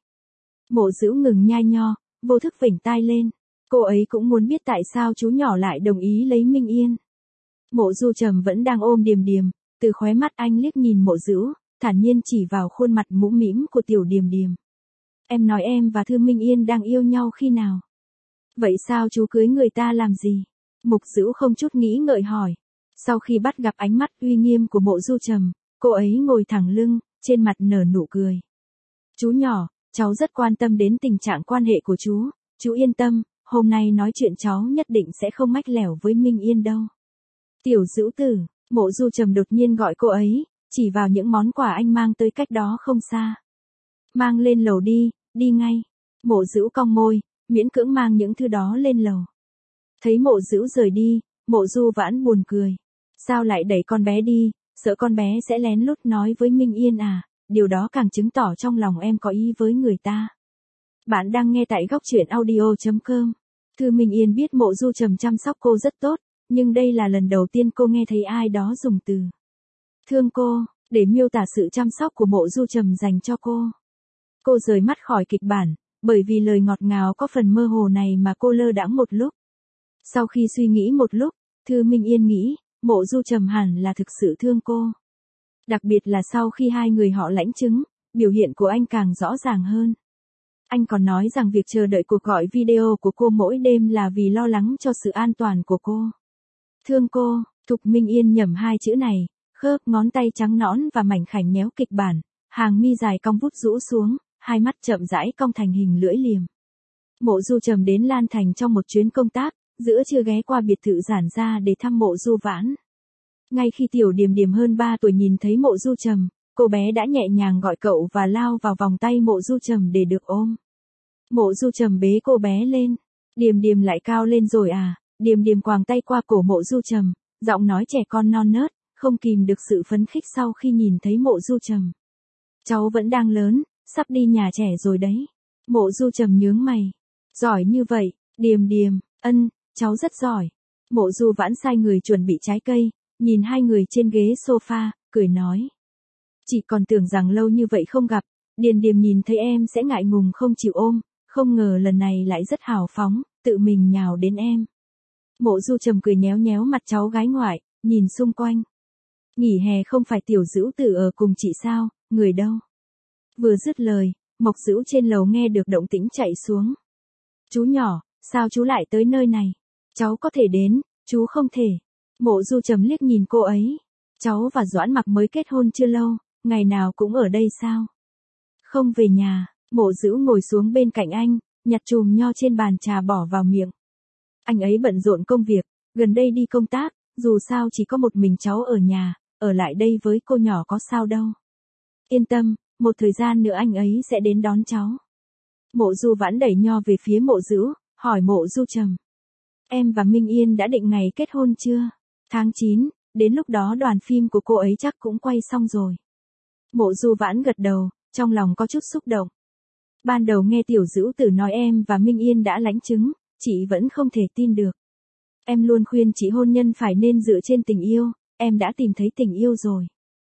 Mộ Dữu ngừng nhai nho, vô thức vểnh tai lên. Cô ấy cũng muốn biết tại sao chú nhỏ lại đồng ý lấy Minh Yên. Mộ Du Trầm vẫn đang ôm Điềm Điềm, từ khóe mắt anh liếc nhìn Mộ Dữu, thản nhiên chỉ vào khuôn mặt mũm mĩm của Tiểu Điềm Điềm. Em nói em và Thư Minh Yên đang yêu nhau khi nào? Vậy sao chú cưới người ta làm gì? Mục Dữu không chút nghĩ ngợi hỏi. Sau khi bắt gặp ánh mắt uy nghiêm của Mộ Du Trầm, cô ấy ngồi thẳng lưng, trên mặt nở nụ cười. Chú nhỏ, cháu rất quan tâm đến tình trạng quan hệ của chú, chú yên tâm, hôm nay nói chuyện cháu nhất định sẽ không mách lẻo với Minh Yên đâu. Tiểu Dữu Tử, Mộ Du Trầm đột nhiên gọi cô ấy, chỉ vào những món quà anh mang tới cách đó không xa. Mang lên lầu đi, đi ngay. Mộ Dữu cong môi, miễn cưỡng mang những thứ đó lên lầu. Thấy Mộ Dữu rời đi, Mộ Du Vãn buồn cười. Sao lại đẩy con bé đi, sợ con bé sẽ lén lút nói với Minh Yên à, điều đó càng chứng tỏ trong lòng em có ý với người ta. Bạn đang nghe tại góc truyện audio chấm com. Thư Minh Yên biết Mộ Du Trầm chăm sóc cô rất tốt, nhưng đây là lần đầu tiên cô nghe thấy ai đó dùng từ thương cô để miêu tả sự chăm sóc của Mộ Du Trầm dành cho cô. Cô rời mắt khỏi kịch bản, Bởi vì lời ngọt ngào có phần mơ hồ này mà cô lơ đãng một lúc. Sau khi suy nghĩ một lúc, Thư Minh Yên nghĩ, Mộ Du Trầm hẳn là thực sự thương cô. Đặc biệt là sau khi hai người họ lãnh chứng, biểu hiện của anh càng rõ ràng hơn. Anh còn nói rằng việc chờ đợi cuộc gọi video của cô mỗi đêm là vì lo lắng cho sự an toàn của cô. Thương cô, Thục Minh Yên nhẩm hai chữ này, khớp ngón tay trắng nõn và mảnh khảnh nhéo kịch bản, hàng mi dài cong vút rũ xuống, hai mắt chậm rãi cong thành hình lưỡi liềm. Mộ Du Trầm đến Lan Thành trong một chuyến công tác, giữa trưa ghé qua biệt thự Giản gia để thăm Mộ Du Vãn. Ngay khi Tiểu Điềm Điềm hơn ba tuổi nhìn thấy Mộ Du Trầm, cô bé đã nhẹ nhàng gọi cậu và lao vào vòng tay Mộ Du Trầm để được ôm. Mộ Du Trầm bế cô bé lên. Điềm Điềm lại cao lên rồi à? Điềm Điềm quàng tay qua cổ Mộ Du Trầm, giọng nói trẻ con non nớt, không kìm được sự phấn khích sau khi nhìn thấy Mộ Du Trầm. Cháu vẫn đang lớn, sắp đi nhà trẻ rồi đấy. Mộ Du Trầm nhướng mày. Giỏi như vậy, Điềm Điềm, ân, cháu rất giỏi. Mộ Du Vãn sai người chuẩn bị trái cây, nhìn hai người trên ghế sofa, cười nói. Chị còn tưởng rằng lâu như vậy không gặp, Điềm Điềm nhìn thấy em sẽ ngại ngùng không chịu ôm, không ngờ lần này lại rất hào phóng, tự mình nhào đến em. Mộ Du Trầm cười nhéo nhéo mặt cháu gái ngoại, nhìn xung quanh. Nghỉ hè không phải Tiểu Dữu Tử ở cùng chị sao, người đâu? Vừa dứt lời, Mộc Dữu trên lầu nghe được động tĩnh chạy xuống. Chú nhỏ, sao chú lại tới nơi này? Cháu có thể đến, chú không thể. Mộ Du Trầm liếc nhìn cô ấy. Cháu và Doãn Mặc mới kết hôn chưa lâu, ngày nào cũng ở đây sao? Không về nhà. Mộ Dữu ngồi xuống bên cạnh anh, nhặt chùm nho trên bàn trà bỏ vào miệng. Anh ấy bận rộn công việc, gần đây đi công tác, dù sao chỉ có một mình cháu ở nhà, ở lại đây với cô nhỏ có sao đâu. Yên tâm, một thời gian nữa anh ấy sẽ đến đón cháu. Mộ Du Vãn đẩy nho về phía Mộ Dữu, hỏi Mộ Du Trầm. Em và Minh Yên đã định ngày kết hôn chưa? Tháng chín, đến lúc đó đoàn phim của cô ấy chắc cũng quay xong rồi. Mộ Du Vãn gật đầu, trong lòng có chút xúc động. Ban đầu nghe Tiểu Dữu Tử nói em và Minh Yên đã lãnh chứng, chị vẫn không thể tin được. Em luôn khuyên chị hôn nhân phải nên dựa trên tình yêu, em đã tìm thấy tình yêu rồi.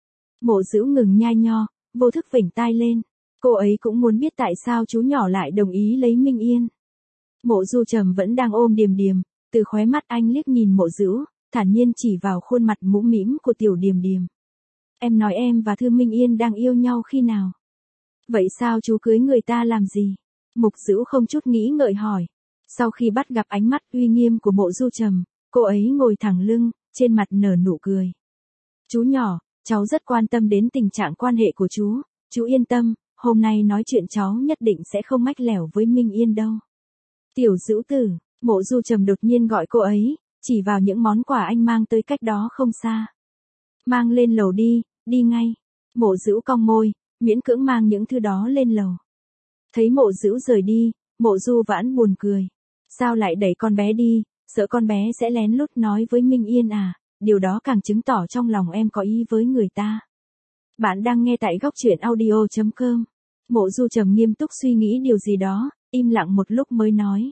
Mộ Dữu ngừng nhai nho, vô thức vểnh tai lên. Cô ấy cũng muốn biết tại sao chú nhỏ lại đồng ý lấy Minh Yên. Mộ Du Trầm vẫn đang ôm Điềm Điềm, từ khóe mắt anh liếc nhìn Mộ Dữu, thản nhiên chỉ vào khuôn mặt mũm mĩm của Tiểu Điềm Điềm. Em nói em và Thư Minh Yên đang yêu nhau khi nào? Vậy sao chú cưới người ta làm gì? Mục Dữu không chút nghĩ ngợi hỏi. Sau khi bắt gặp ánh mắt uy nghiêm của Mộ Du Trầm, cô ấy ngồi thẳng lưng, trên mặt nở nụ cười. Chú nhỏ, cháu rất quan tâm đến tình trạng quan hệ của chú, chú yên tâm, hôm nay nói chuyện cháu nhất định sẽ không mách lẻo với Minh Yên đâu. Tiểu Dữu Tử, Mộ Du Trầm đột nhiên gọi cô ấy, chỉ vào những món quà anh mang tới cách đó không xa. Mang lên lầu đi, đi ngay. Mộ Dữu cong môi, miễn cưỡng mang những thứ đó lên lầu. Thấy Mộ Dữu rời đi, Mộ Du Vãn buồn cười. Sao lại đẩy con bé đi, sợ con bé sẽ lén lút nói với Minh Yên à, điều đó càng chứng tỏ trong lòng em có ý với người ta. Bạn đang nghe tại góc truyện audio chấm com. Mộ Du Trầm nghiêm túc suy nghĩ điều gì đó, im lặng một lúc mới nói.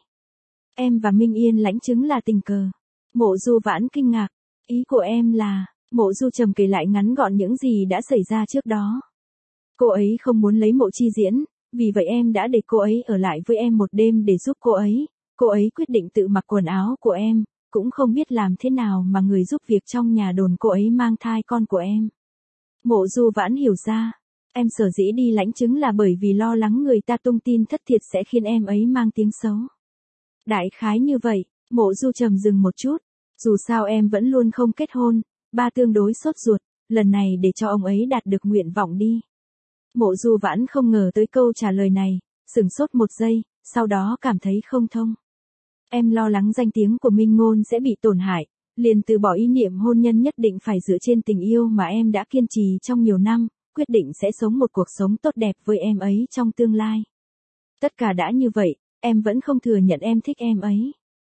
Em và Minh Yên lãnh chứng là tình cờ. Mộ Du Vãn kinh ngạc, ý của em là, Mộ Du Trầm kể lại ngắn gọn những gì đã xảy ra trước đó. Cô ấy không muốn lấy Mộ Chi Diễn, vì vậy em đã để cô ấy ở lại với em một đêm để giúp cô ấy. Cô ấy quyết định tự mặc quần áo của em, cũng không biết làm thế nào mà người giúp việc trong nhà đồn cô ấy mang thai con của em. Mộ Du Vãn hiểu ra, em sở dĩ đi lãnh chứng là bởi vì lo lắng người ta tung tin thất thiệt sẽ khiến em ấy mang tiếng xấu. Đại khái như vậy, Mộ Du Trầm dừng một chút, dù sao em vẫn luôn không kết hôn, ba tương đối sốt ruột, lần này để cho ông ấy đạt được nguyện vọng đi. Mộ Du Vãn không ngờ tới câu trả lời này, sửng sốt một giây, sau đó cảm thấy không thông. Em lo lắng danh tiếng của Minh Ngôn sẽ bị tổn hại, liền từ bỏ ý niệm hôn nhân nhất định phải dựa trên tình yêu mà em đã kiên trì trong nhiều năm, quyết định sẽ sống một cuộc sống tốt đẹp với em ấy trong tương lai. Tất cả đã như vậy, em vẫn không thừa nhận em thích em ấy.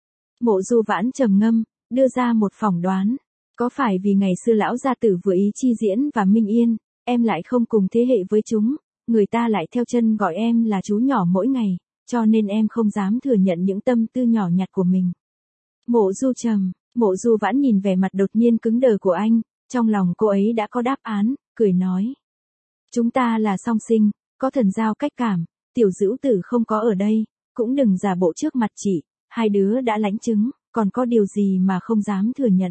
Mộ Du Vãn trầm ngâm, đưa ra một phỏng đoán. Có phải vì ngày xưa lão gia tử vừa ý Chi Diễn và Minh Yên, em lại không cùng thế hệ với chúng, người ta lại theo chân gọi em là chú nhỏ mỗi ngày, cho nên em không dám thừa nhận những tâm tư nhỏ nhặt của mình. Mộ Du Trầm, Mộ Du Vãn nhìn vẻ mặt đột nhiên cứng đờ của anh, trong lòng cô ấy đã có đáp án, cười nói. Chúng ta là song sinh, có thần giao cách cảm, tiểu dữ tử không có ở đây, cũng đừng giả bộ trước mặt chị, hai đứa đã lãnh chứng, còn có điều gì mà không dám thừa nhận.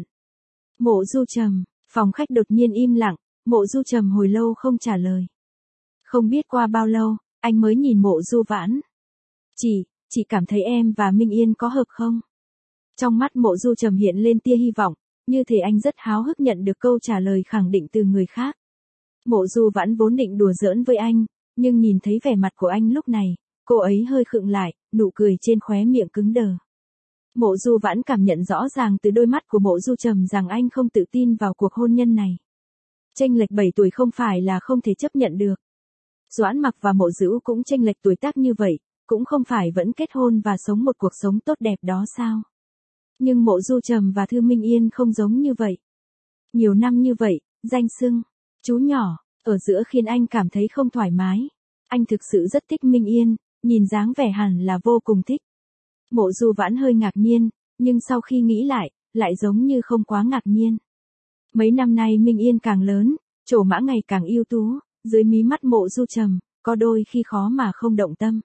Mộ Du Trầm, phòng khách đột nhiên im lặng, Mộ Du Trầm hồi lâu không trả lời. Không biết qua bao lâu, anh mới nhìn Mộ Du Vãn. Chị, chị cảm thấy em và Minh Yên có hợp không? Trong mắt Mộ Du Trầm hiện lên tia hy vọng, như thể anh rất háo hức nhận được câu trả lời khẳng định từ người khác. Mộ Du Vãn vốn định đùa giỡn với anh, nhưng nhìn thấy vẻ mặt của anh lúc này, cô ấy hơi khựng lại, nụ cười trên khóe miệng cứng đờ. Mộ Du Vãn cảm nhận rõ ràng từ đôi mắt của Mộ Du Trầm rằng anh không tự tin vào cuộc hôn nhân này. Chênh lệch bảy tuổi không phải là không thể chấp nhận được. Doãn Mặc và Mộ Dữu cũng chênh lệch tuổi tác như vậy, cũng không phải vẫn kết hôn và sống một cuộc sống tốt đẹp đó sao? Nhưng Mộ Du Trầm và Thư Minh Yên không giống như vậy. Nhiều năm như vậy, danh xưng chú nhỏ ở giữa khiến anh cảm thấy không thoải mái. Anh thực sự rất thích Minh Yên, nhìn dáng vẻ hẳn là vô cùng thích. Mộ Du Vãn hơi ngạc nhiên, nhưng sau khi nghĩ lại, lại giống như không quá ngạc nhiên. Mấy năm nay Minh Yên càng lớn, trổ mã ngày càng ưu tú, dưới mí mắt Mộ Du Trầm, có đôi khi khó mà không động tâm.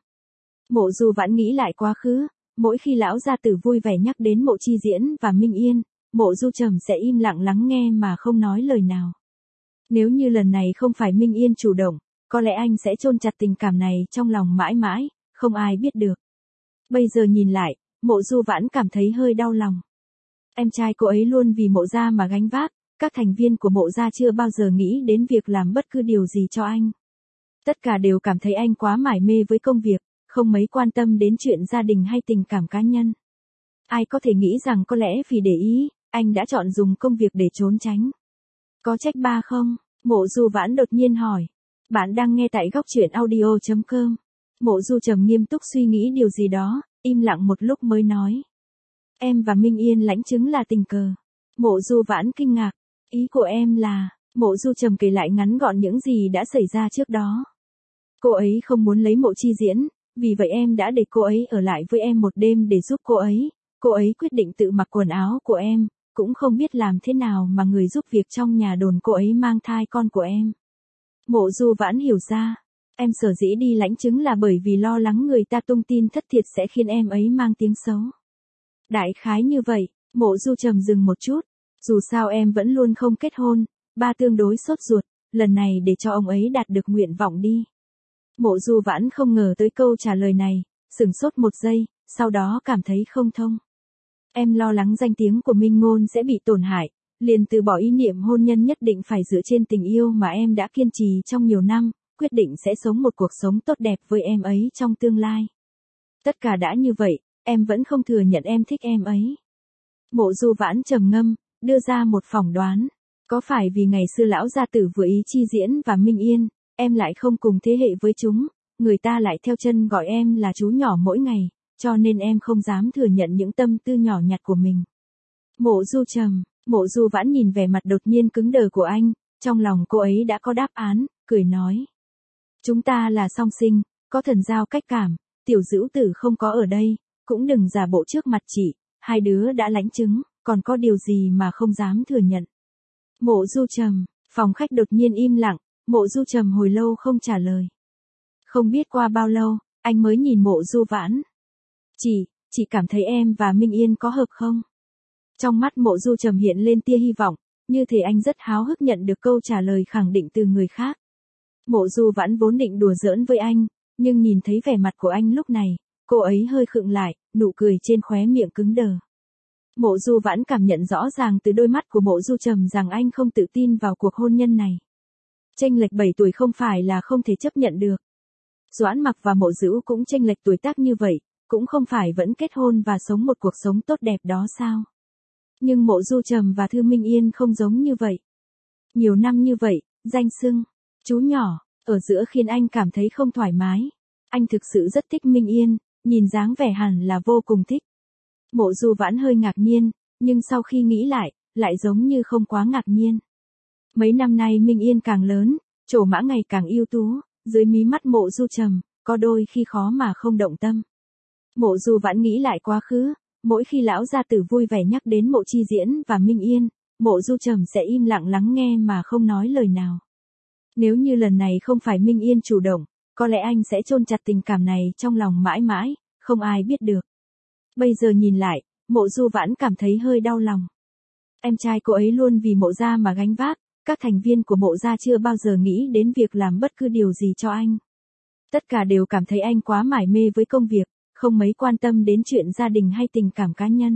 Mộ Du Vãn nghĩ lại quá khứ, mỗi khi lão gia tử vui vẻ nhắc đến Mộ Chi Diễn và Minh Yên, Mộ Du Trầm sẽ im lặng lắng nghe mà không nói lời nào. Nếu như lần này không phải Minh Yên chủ động, có lẽ anh sẽ chôn chặt tình cảm này trong lòng mãi mãi, không ai biết được. Bây giờ nhìn lại, Mộ Du Vãn cảm thấy hơi đau lòng. Em trai cô ấy luôn vì Mộ gia mà gánh vác, các thành viên của Mộ gia chưa bao giờ nghĩ đến việc làm bất cứ điều gì cho anh. Tất cả đều cảm thấy anh quá mải mê với công việc, không mấy quan tâm đến chuyện gia đình hay tình cảm cá nhân. Ai có thể nghĩ rằng có lẽ vì để ý, anh đã chọn dùng công việc để trốn tránh. Có trách ba không? Mộ Du Vãn đột nhiên hỏi. Bạn đang nghe tại góc truyện audio chấm com. Mộ Du Trầm nghiêm túc suy nghĩ điều gì đó, im lặng một lúc mới nói. Em và Minh Yên lãnh chứng là tình cờ. Mộ Du Vãn kinh ngạc. Ý của em là, Mộ Du Trầm kể lại ngắn gọn những gì đã xảy ra trước đó. Cô ấy không muốn lấy Mộ Chi Diễn, vì vậy em đã để cô ấy ở lại với em một đêm để giúp cô ấy. Cô ấy quyết định tự mặc quần áo của em, cũng không biết làm thế nào mà người giúp việc trong nhà đồn cô ấy mang thai con của em. Mộ Du Vãn hiểu ra, em sở dĩ đi lãnh chứng là bởi vì lo lắng người ta tung tin thất thiệt sẽ khiến em ấy mang tiếng xấu. Đại khái như vậy, Mộ Du Trầm dừng một chút, dù sao em vẫn luôn không kết hôn, ba tương đối sốt ruột, lần này để cho ông ấy đạt được nguyện vọng đi. Mộ Du Vãn không ngờ tới câu trả lời này, sửng sốt một giây, sau đó cảm thấy không thông. Em lo lắng danh tiếng của Minh Ngôn sẽ bị tổn hại, liền từ bỏ ý niệm hôn nhân nhất định phải dựa trên tình yêu mà em đã kiên trì trong nhiều năm, quyết định sẽ sống một cuộc sống tốt đẹp với em ấy trong tương lai. Tất cả đã như vậy, em vẫn không thừa nhận em thích em ấy. Mộ Du Vãn trầm ngâm, đưa ra một phỏng đoán. Có phải vì ngày xưa lão gia tử vừa ý Chi Diễn và Minh Yên, em lại không cùng thế hệ với chúng, người ta lại theo chân gọi em là chú nhỏ mỗi ngày, cho nên em không dám thừa nhận những tâm tư nhỏ nhặt của mình. Mộ Du Trầm, Mộ Du Vãn nhìn vẻ mặt đột nhiên cứng đờ của anh, trong lòng cô ấy đã có đáp án, cười nói. Chúng ta là song sinh, có thần giao cách cảm, tiểu dữ tử không có ở đây, cũng đừng giả bộ trước mặt chị, hai đứa đã lãnh chứng, còn có điều gì mà không dám thừa nhận. Mộ Du Trầm, phòng khách đột nhiên im lặng, Mộ Du Trầm hồi lâu không trả lời. Không biết qua bao lâu, anh mới nhìn Mộ Du Vãn. Chị, chị cảm thấy em và Minh Yên có hợp không? Trong mắt Mộ Du Trầm hiện lên tia hy vọng, như thể anh rất háo hức nhận được câu trả lời khẳng định từ người khác. Mộ Du Vãn vốn định đùa giỡn với anh, nhưng nhìn thấy vẻ mặt của anh lúc này, cô ấy hơi khựng lại, nụ cười trên khóe miệng cứng đờ. Mộ Du Vãn cảm nhận rõ ràng từ đôi mắt của Mộ Du Trầm rằng anh không tự tin vào cuộc hôn nhân này. Chênh lệch bảy tuổi không phải là không thể chấp nhận được. Doãn Mặc và Mộ Dữu cũng chênh lệch tuổi tác như vậy, cũng không phải vẫn kết hôn và sống một cuộc sống tốt đẹp đó sao? Nhưng Mộ Du Trầm và Thư Minh Yên không giống như vậy. Nhiều năm như vậy, danh xưng chú nhỏ ở giữa khiến anh cảm thấy không thoải mái. Anh thực sự rất thích Minh Yên, nhìn dáng vẻ hẳn là vô cùng thích. Mộ Du Vãn hơi ngạc nhiên, nhưng sau khi nghĩ lại, lại giống như không quá ngạc nhiên. Mấy năm nay Minh Yên càng lớn, trổ mã ngày càng ưu tú, dưới mí mắt Mộ Du Trầm, có đôi khi khó mà không động tâm. Mộ Du Vãn nghĩ lại quá khứ, mỗi khi lão gia tử vui vẻ nhắc đến Mộ Chi Diễn và Minh Yên, Mộ Du Trầm sẽ im lặng lắng nghe mà không nói lời nào. Nếu như lần này không phải Minh Yên chủ động, có lẽ anh sẽ chôn chặt tình cảm này trong lòng mãi mãi, không ai biết được. Bây giờ nhìn lại, Mộ Du Vãn cảm thấy hơi đau lòng. Em trai cô ấy luôn vì Mộ gia mà gánh vác, các thành viên của Mộ gia chưa bao giờ nghĩ đến việc làm bất cứ điều gì cho anh. Tất cả đều cảm thấy anh quá mải mê với công việc, không mấy quan tâm đến chuyện gia đình hay tình cảm cá nhân.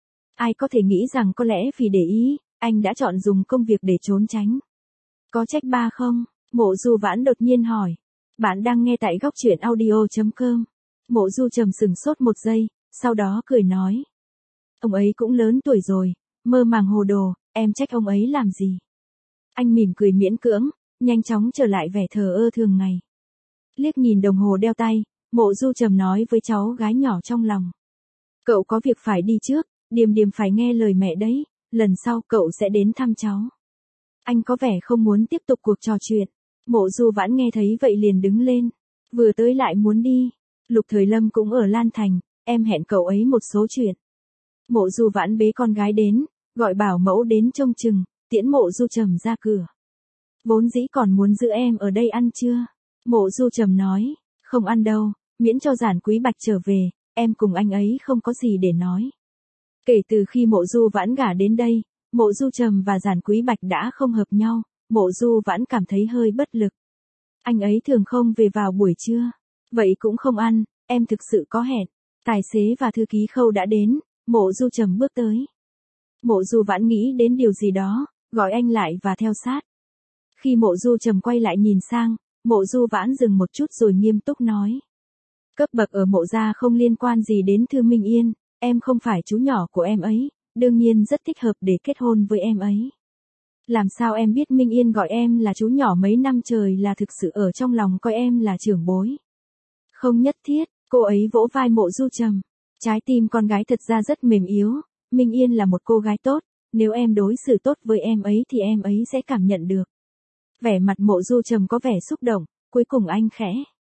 Ai có thể nghĩ rằng có lẽ vì để ý, anh đã chọn dùng công việc để trốn tránh. Có trách ba không? Mộ Du Vãn đột nhiên hỏi. Bạn đang nghe tại góc truyện audio chấm com. Mộ Du trầm sừng sốt một giây, sau đó cười nói. Ông ấy cũng lớn tuổi rồi, mơ màng hồ đồ, em trách ông ấy làm gì? Anh mỉm cười miễn cưỡng, nhanh chóng trở lại vẻ thờ ơ thường ngày. Liếc nhìn đồng hồ đeo tay, Mộ Du trầm nói với cháu gái nhỏ trong lòng. Cậu có việc phải đi trước, Điềm Điềm phải nghe lời mẹ đấy, lần sau cậu sẽ đến thăm cháu. Anh có vẻ không muốn tiếp tục cuộc trò chuyện. Mộ Du Vãn nghe thấy vậy liền đứng lên, vừa tới lại muốn đi. Lục Thời Lâm cũng ở Lan Thành, em hẹn cậu ấy một số chuyện. Mộ Du Vãn bế con gái đến, gọi bảo mẫu đến trông chừng, tiễn Mộ Du trầm ra cửa. Vốn dĩ còn muốn giữ em ở đây ăn trưa. Mộ Du trầm nói, không ăn đâu, miễn cho Giản Quý Bạch trở về, em cùng anh ấy không có gì để nói. Kể từ khi Mộ Du Vãn gả đến đây, Mộ Du trầm và Giản Quý Bạch đã không hợp nhau, Mộ Du Vãn cảm thấy hơi bất lực. Anh ấy thường không về vào buổi trưa, vậy cũng không ăn, em thực sự có hẹn. Tài xế và thư ký Khâu đã đến, Mộ Du trầm bước tới. Mộ Du Vãn nghĩ đến điều gì đó, gọi anh lại và theo sát. Khi Mộ Du trầm quay lại nhìn sang, Mộ Du Vãn dừng một chút rồi nghiêm túc nói. Cấp bậc ở Mộ gia không liên quan gì đến Thư Minh Yên, em không phải chú nhỏ của em ấy, đương nhiên rất thích hợp để kết hôn với em ấy. Làm sao em biết Minh Yên gọi em là chú nhỏ mấy năm trời là thực sự ở trong lòng coi em là trưởng bối? Không nhất thiết, cô ấy vỗ vai Mộ Du trầm. Trái tim con gái thật ra rất mềm yếu, Minh Yên là một cô gái tốt, nếu em đối xử tốt với em ấy thì em ấy sẽ cảm nhận được. Vẻ mặt Mộ Du trầm có vẻ xúc động, cuối cùng anh khẽ.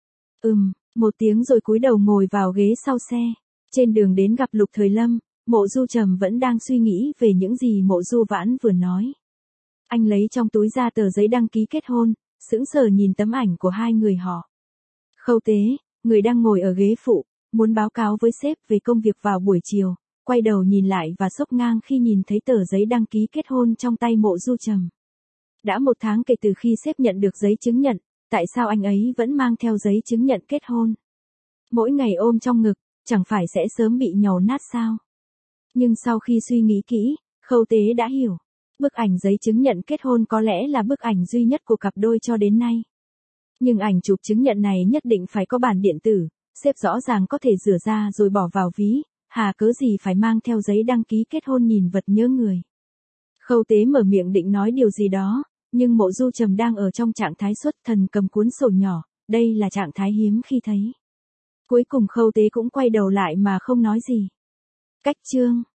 Ừm, một tiếng rồi cúi đầu ngồi vào ghế sau xe. Trên đường đến gặp Lục Thời Lâm, Mộ Du trầm vẫn đang suy nghĩ về những gì Mộ Du Vãn vừa nói. Anh lấy trong túi ra tờ giấy đăng ký kết hôn, sững sờ nhìn tấm ảnh của hai người họ. Khâu Tế, người đang ngồi ở ghế phụ, muốn báo cáo với sếp về công việc vào buổi chiều, quay đầu nhìn lại và sốc ngang khi nhìn thấy tờ giấy đăng ký kết hôn trong tay Mộ Du trầm. Đã một tháng kể từ khi sếp nhận được giấy chứng nhận, tại sao anh ấy vẫn mang theo giấy chứng nhận kết hôn? Mỗi ngày ôm trong ngực, chẳng phải sẽ sớm bị nhàu nát sao? Nhưng sau khi suy nghĩ kỹ, Khâu Tế đã hiểu. Bức ảnh giấy chứng nhận kết hôn có lẽ là bức ảnh duy nhất của cặp đôi cho đến nay. Nhưng ảnh chụp chứng nhận này nhất định phải có bản điện tử, sếp rõ ràng có thể rửa ra rồi bỏ vào ví, hà cớ gì phải mang theo giấy đăng ký kết hôn nhìn vật nhớ người. Khâu Tế mở miệng định nói điều gì đó, nhưng Mộ Du trầm đang ở trong trạng thái xuất thần cầm cuốn sổ nhỏ, đây là trạng thái hiếm khi thấy. Cuối cùng Khâu Tế cũng quay đầu lại mà không nói gì. Cách chương